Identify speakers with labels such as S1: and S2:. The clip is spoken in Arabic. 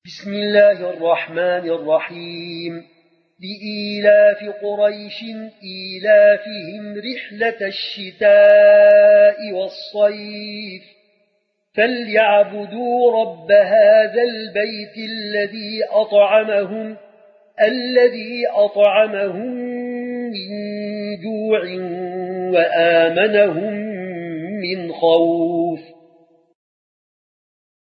S1: بسم الله الرحمن الرحيم لإيلاف قريش إيلافهم رحلة الشتاء والصيف فليعبدوا رب هذا البيت الذي أطعمهم من جوع وآمنهم من خوف